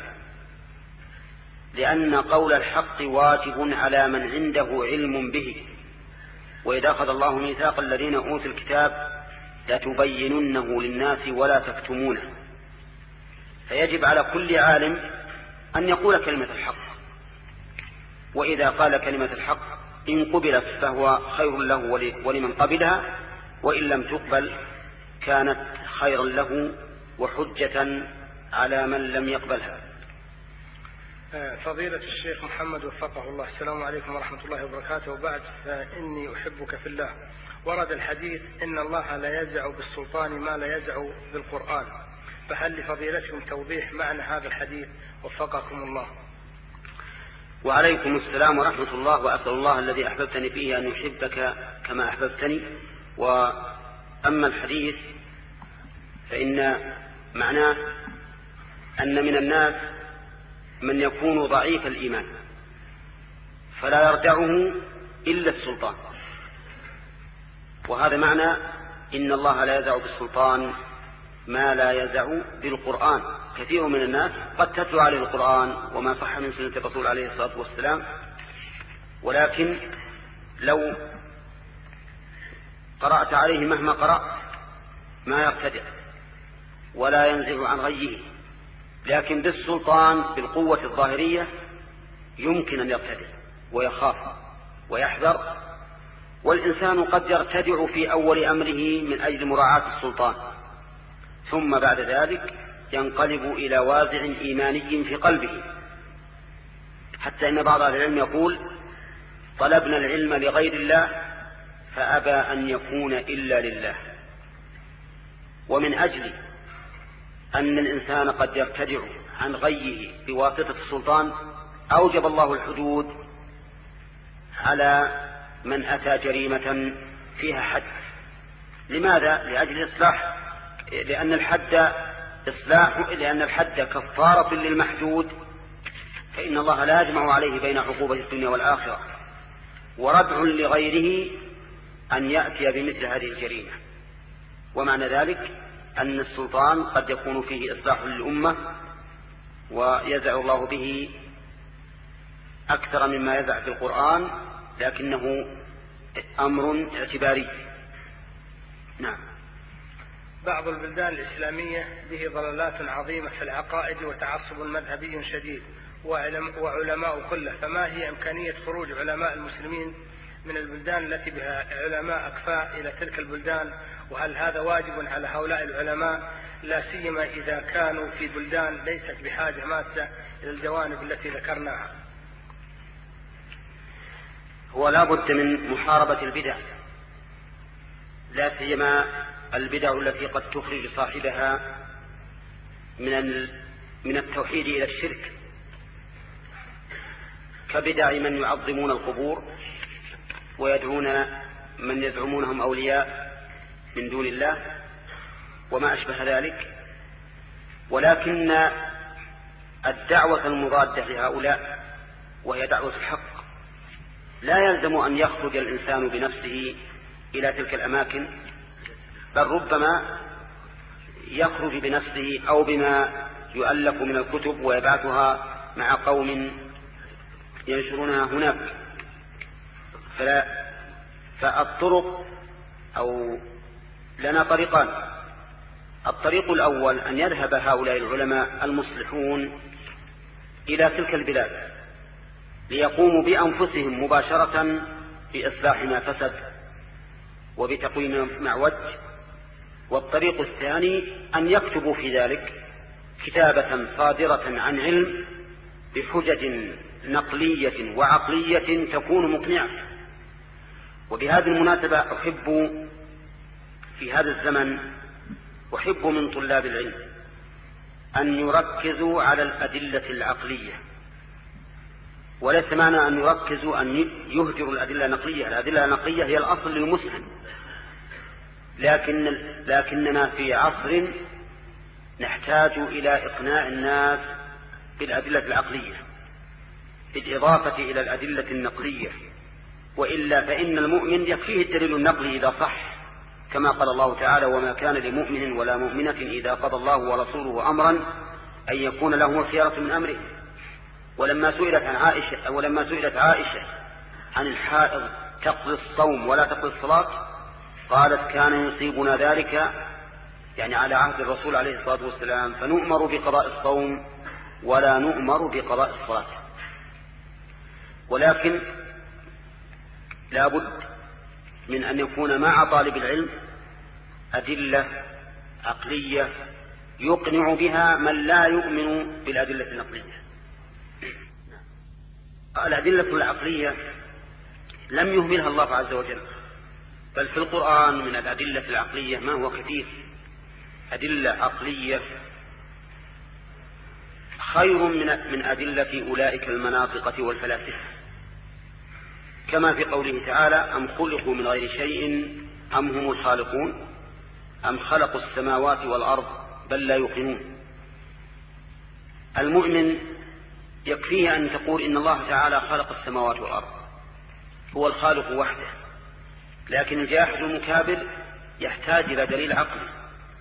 Speaker 4: لأن قول الحق واجب على من عنده علم به. وإذا أخذ الله ميثاق الذين أوتوا الكتاب لتبيننه للناس ولا تكتمونه، فيجب على كل عالم أن يقول كلمة الحق، وإذا قال كلمة الحق إن قبلت فهو خير له ولمن قبلها، وإن لم تقبل كانت خيرا له وحجة على من لم يقبلها.
Speaker 2: فضيلة الشيخ محمد وفقه الله، السلام عليكم ورحمة الله وبركاته. وبعد، فإني أحبك في الله. ورد الحديث إن الله لا يزع بالسلطان ما لا يزع بالقرآن، فهل لفضيلتكم توضيح معنى هذا الحديث؟ وفقكم الله.
Speaker 4: وعليكم السلام ورحمة الله، وأسأل الله الذي أحببتني فيه أن يحبك كما أحببتني. وأما الحديث فإن معناه أن من الناس من يكون ضعيف الإيمان فلا يردعه إلا السلطان، وهذا معنى إن الله لا يزع بالسلطان ما لا يزع بالقرآن. كثير من الناس قد تتلو عليه القرآن وما صح من سنة الرسول عليه الصلاة والسلام، ولكن لو قرأت عليه مهما قرأ ما يرتدع ولا ينزع عن غيه، لكن بالسلطان بالقوة الظاهرية يمكن أن يرتدع ويخاف ويحذر. والإنسان قد يرتدع في أول أمره من أجل مراعاة السلطان، ثم بعد ذلك ينقلب إلى وازع إيماني في قلبه، حتى إن بعض أهل العلم يقول: طلبنا العلم لغير الله فأبى أن يكون إلا لله. ومن أجل أن الإنسان قد يرتدع عن غيه بواسطة السلطان أوجب الله الحدود على من أتى جريمة فيها حد. لماذا؟ لأجل إصلاح، لأن الحد إصلاح، لأن الحد كفارة للمحدود، فإن الله لا يجمع عليه بين عقوبة الدنيا والآخرة، وردع لغيره أن يأتي بمثل هذه الجريمة. ومعنى ذلك أن السلطان قد يكون فيه إصلاح للأمة ويزع الله به أكثر مما يزع في القرآن، لكنه أمر اعتباري. نعم.
Speaker 2: بعض البلدان الإسلامية به ضلالات عظيمة في العقائد وتعصب مذهبي شديد وعلماء قلة، فما هي إمكانية خروج علماء المسلمين من البلدان التي بها علماء أكفاء إلى تلك البلدان؟ وهل هذا واجب على هؤلاء العلماء لا سيما إذا كانوا في بلدان ليست بحاجة ماسة إلى الجوانب التي ذكرناها؟
Speaker 4: هو لا بد من محاربة البدع، لا سيما البدع التي قد تخرج صاحبها من من التوحيد إلى الشرك، كبدع من يعظمون القبور ويدعون من يزعمونهم أولياء من دون الله وما أشبه ذلك. ولكن الدعوة المضادة لهؤلاء وهي دعوة الحق لا يلزم أن يخرج الإنسان بنفسه إلى تلك الأماكن، بل ربما يخرج بنفسه أو بما يؤلف من الكتب ويبعثها مع قوم ينشرونها هناك. فلا فالطرق أو لنا طريقان: الطريق الأول أن يذهب هؤلاء العلماء المصلحون إلى تلك البلاد ليقوموا بأنفسهم مباشرة بإصلاح ما فسد وبتقويم معوج. والطريق الثاني أن يكتبوا في ذلك كتابة صادرة عن علم بحجج نقلية وعقلية تكون مقنعة. وبهذه المناسبة أحب في هذا الزمن أحب من طلاب العلم أن يركزوا على الأدلة العقلية، وليس معنى أن يركزوا أن يهجروا الأدلة النقلية. الأدلة النقلية هي الأصل للمسلم، لكن لكننا في عصر نحتاج إلى إقناع الناس بالأدلة العقلية بالإضافة إلى الأدلة النقلية، وإلا فإن المؤمن يكفيه الدليل النقلي إذا صح، كما قال الله تعالى: وما كان لمؤمن ولا مؤمنة إذا قضى الله ورسوله أمرا أن يكون له الخيرة من أمره. ولما سئلت عن عائشة ولما سئلت عائشة عن الحائض تقضي الصوم ولا تقضي الصلاة، قالت: كان يصيبنا ذلك، يعني على عهد الرسول عليه الصلاة والسلام، فنؤمر بقضاء الصوم ولا نؤمر بقضاء الصلاة. ولكن لا بد من أن يكون مع طالب العلم أدلة عقلية يقنع بها من لا يؤمن بالأدلة النقلية. الأدلة العقلية لم يهملها الله عز وجل، بل في القرآن من الأدلة العقلية ما هو كثير. أدلة عقلية خير من من أدلة أولئك المناطقة والفلاسفة، كما في قوله تعالى: أم خلقوا من غير شيء أم هم الخالقون أم خلقوا السماوات والأرض بل لا يوقنون. المؤمن يكفيه أن تقول إن الله تعالى خلق السماوات والأرض، هو الخالق وحده، لكن الجاحد المكابر يحتاج إلى دليل عقلي.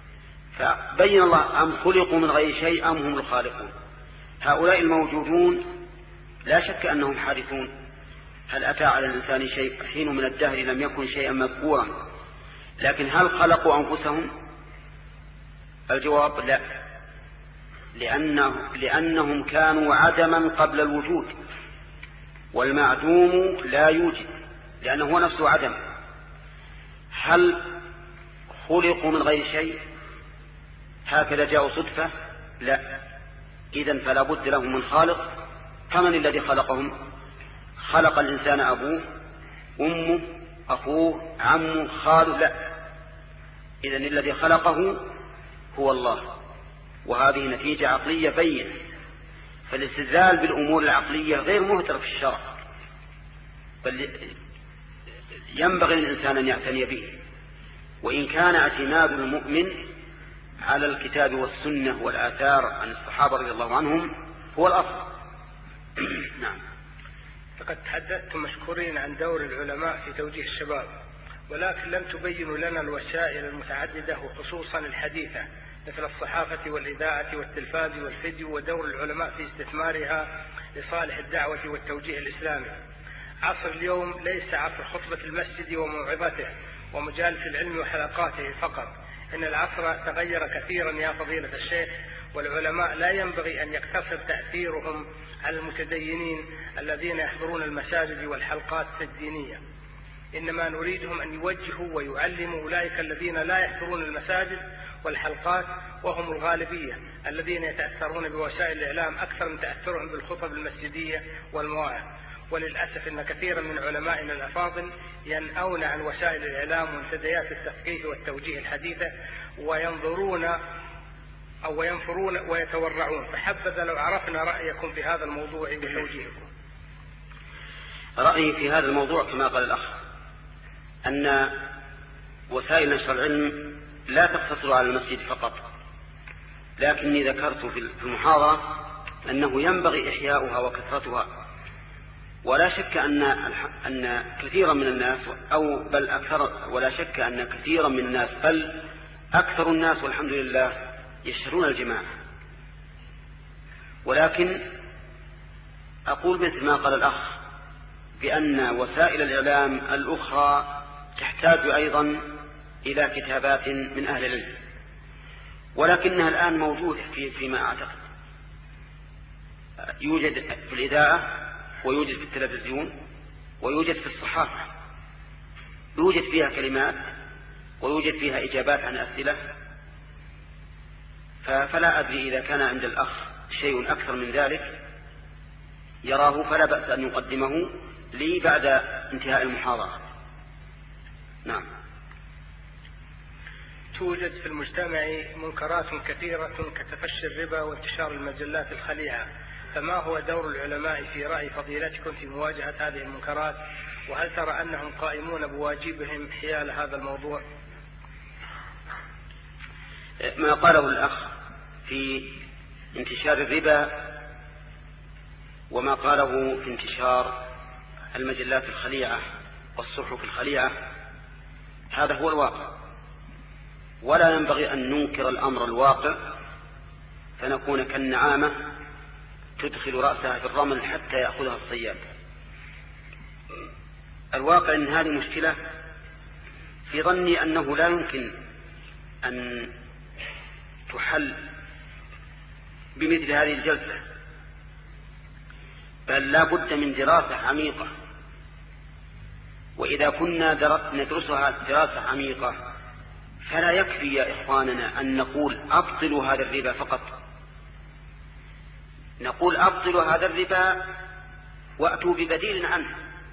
Speaker 4: فبين الله أم خلقوا من غير شيء أم هم الخالقون. هؤلاء الموجودون لا شك أنهم حادثون، هل أتى على الإنسان شيء حين من الدهر لم يكن شيئا مذكورا، لكن هل خلقوا أنفسهم؟ الجواب لا، لأنه لأنهم كانوا عدما قبل الوجود، والمعدوم لا يوجد لأنه هو نفسه عدم. هل خلقوا من غير شيء هكذا جاءوا صدفة؟ لا، إذن فلا بد لهم من خالق. فمن الذي خلقهم؟ خلق الإنسان أبوه أمه أخوه عمه خاله؟ لا، إذن الذي خلقه هو الله. وهذه نتيجة عقلية بينة. فالاستدلال بالأمور العقلية غير مهتر في الشرع، بل ينبغي للإنسان أن يعتني به. وإن كان اعتماد المؤمن على الكتاب والسنة والآثار عن الصحابة رضي الله عنهم هو الأصل. نعم.
Speaker 2: لقد تحدثتم مشكورين عن دور العلماء في توجيه الشباب، ولكن لم تبينوا لنا الوسائل المتعددة وخصوصا الحديثة مثل الصحافة والإذاعة والتلفاز والفيديو، ودور العلماء في استثمارها لصالح الدعوة والتوجيه الإسلامي. عصر اليوم ليس عصر خطبة المسجد وموعظته ومجالس العلم وحلقاته فقط، إن العصر تغير كثيرا يا فضيلة الشيخ، والعلماء لا ينبغي أن يقتصر تأثيرهم على المتدينين الذين يحضرون المساجد والحلقات الدينية، إنما نريدهم أن يوجهوا ويعلموا أولئك الذين لا يحضرون المساجد والحلقات وهم الغالبية، الذين يتأثرون بوسائل الإعلام أكثر من تأثرهم بالخطب المسجدية والمواعظ. وللأسف أن كثيرا من علمائنا الأفاضل ينأون عن وسائل الإعلام ومنتديات التثقيف والتوجيه الحديثة، وينظرون أو ينفرون ويتورعون. فحبذا لو عرفنا رأيكم في هذا الموضوع وتوجيهكم.
Speaker 4: رأيي في هذا الموضوع كما قال الأخ، أن وسائل نشر العلم لا تقتصر على المسجد فقط، لكني ذكرت في المحاضرة أنه ينبغي إحياؤها وكثرتها. ولا شك أن أن كثيرا من الناس أو بل أكثر ولا شك أن كثيرا من الناس بل أكثر الناس والحمد لله يشترون الجماعة. ولكن أقول مثل ما قال الأخ بأن وسائل الإعلام الأخرى تحتاج أيضا إلى كتابات من أهل العلم، ولكنها الآن موجودة في فيما أعتقد، يوجد في الإذاعة ويوجد في التلفزيون ويوجد في الصحافة، يوجد فيها كلمات ويوجد فيها إجابات عن أسئلة. فلا أدري إذا كان عند الأخ شيء أكثر من ذلك يراه فلا بأس أن يقدمه لي بعد انتهاء المحاضرة. نعم.
Speaker 2: توجد في المجتمع منكرات كثيرة كتفشي الربا وانتشار المجلات الخليعة، فما هو دور العلماء في رأي فضيلتكم في مواجهة هذه المنكرات؟ وهل ترى أنهم قائمون بواجبهم حيال هذا الموضوع؟
Speaker 4: ما قاله الأخ في انتشار الربا وما قاله في انتشار المجلات الخليعة والصحف الخليعة هذا هو الواقع، ولا ينبغي أن ننكر الأمر الواقع فنكون كالنعامة تدخل رأسها في الرمل حتى يأخذها الصياد. الواقع أن هذه مشكلة في ظني أنه لا يمكن أن تحل بمثل هذه الجلسة، بل لا بد من دراسة عميقة. وإذا كنا ندرسها دراسة عميقة فلا يكفي يا إخواننا أن نقول أبطلوا هذا الربا فقط، نقول أبطلوا هذا الربا وأتوا ببديل عنه،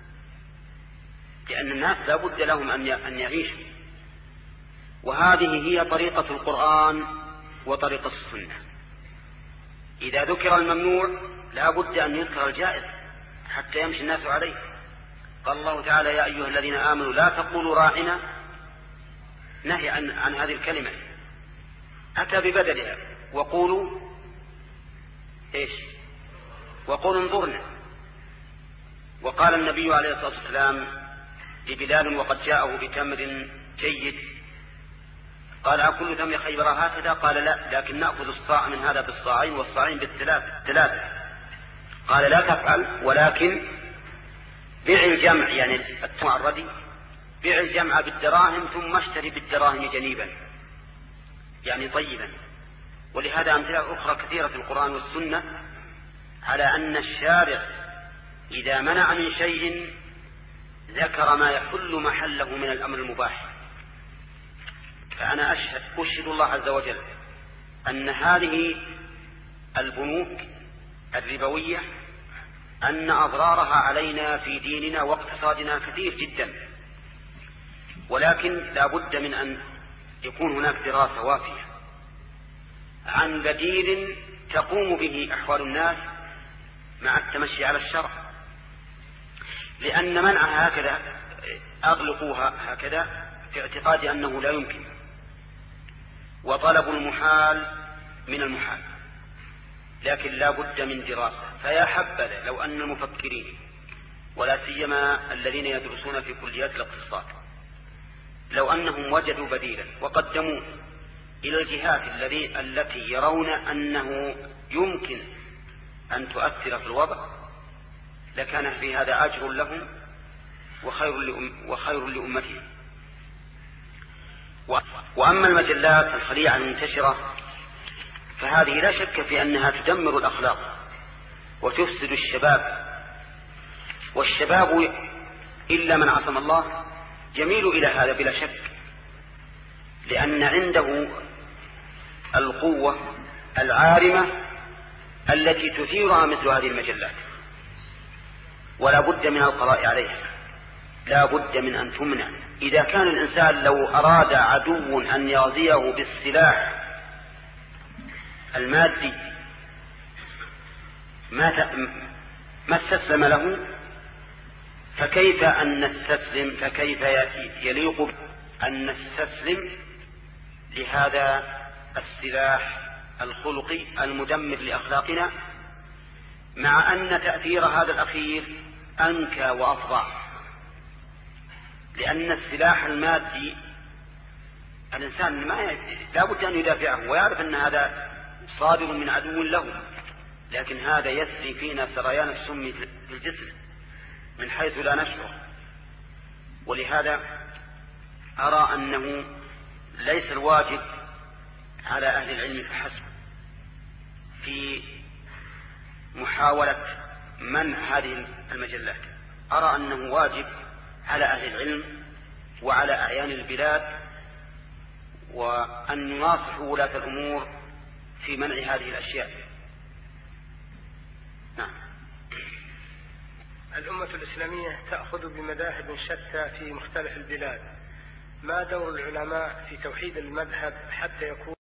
Speaker 4: لأن الناس لا بد لهم أن يعيشوا، وهذه هي طريقة القرآن وطريقة السنة. إذا ذكر الممنوع لا بد أن يذكر الجائز حتى يمشي الناس عليه. قال الله تعالى: يا أيها الذين آمنوا لا تقولوا راعنا، نهي عن, عن هذه الكلمة، أتى ببدلها وقولوا إيش؟ وقل انظرنا. وقال النبي عليه الصلاة والسلام لبلال وقد جاءه بتمر جيد قال أكل تمر خيبر هكذا؟ قال لا، لكن نأخذ الصاع من هذا بالصاعين والصاعين بالثلاثة. قال لا تفعل، ولكن بيع الجمع، يعني التمر الردي، بيع الجمع بالدراهم ثم اشتري بالدراهم جنيبا، يعني طيبا. ولهذا أمثلة أخرى كثيرة في القرآن والسنة على أن الشارع إذا منع من شيء ذكر ما يحل محله من الأمر المباح. فأنا أشهد, أشهد الله عز وجل أن هذه البنوك الربوية أن أضرارها علينا في ديننا واقتصادنا كثير جدا، ولكن لا بد من أن يكون هناك دراسة وافية عن بديل تقوم به أحوال الناس مع التمشي على الشرع، لأن منعها هكذا أغلقوها هكذا في اعتقاد أنه لا يمكن، وطلب المحال من المحال. لكن لا بد من دراسة. فيا حبذا لو أن المفكرين ولا سيما الذين يدرسون في كليات الاقتصاد لو أنهم وجدوا بديلا وقدموه إلى الجهات الذي التي يرون أنه يمكن أن تؤثر في الوضع، لكان في هذا أجر لهم وخير لأم وخير لأمتهم. وأما المجلات الخليعة المنتشرة فهذه لا شك في أنها تدمر الأخلاق وتفسد الشباب، والشباب إلا من عصم الله يميل إلى هذا بلا شك، لأن عنده القوة العارمة التي تثيرها مثل هذه المجلات، ولا بد من القضاء عليها، لا بد من أن تمنع. إذا كان الإنسان لو أراد عدو أن يغزيه بالسلاح المادي ما ما استسلم له، فكيف أن نستسلم فكيف يليق أن نستسلم لهذا السلاح الخلقي المدمر لأخلاقنا، مع أن تأثير هذا الأخير أنكى وأفظع. لأن السلاح المادي الإنسان ما لا بد أن يدافعه ويعرف أن هذا صادر من عدو له، لكن هذا يسري فينا سريان السم في الجسم من حيث لا نشعر. ولهذا أرى أنه ليس الواجب على أهل العلم فحسب في محاولة منع هذه المجلات، أرى أنه واجب على أهل العلم وعلى أعيان البلاد وأن يناصحوا ولاة الأمور في منع هذه الأشياء. نعم.
Speaker 2: الأمة الإسلامية تأخذ بمذاهب شتى في مختلف البلاد، ما دور العلماء في توحيد المذهب حتى يكون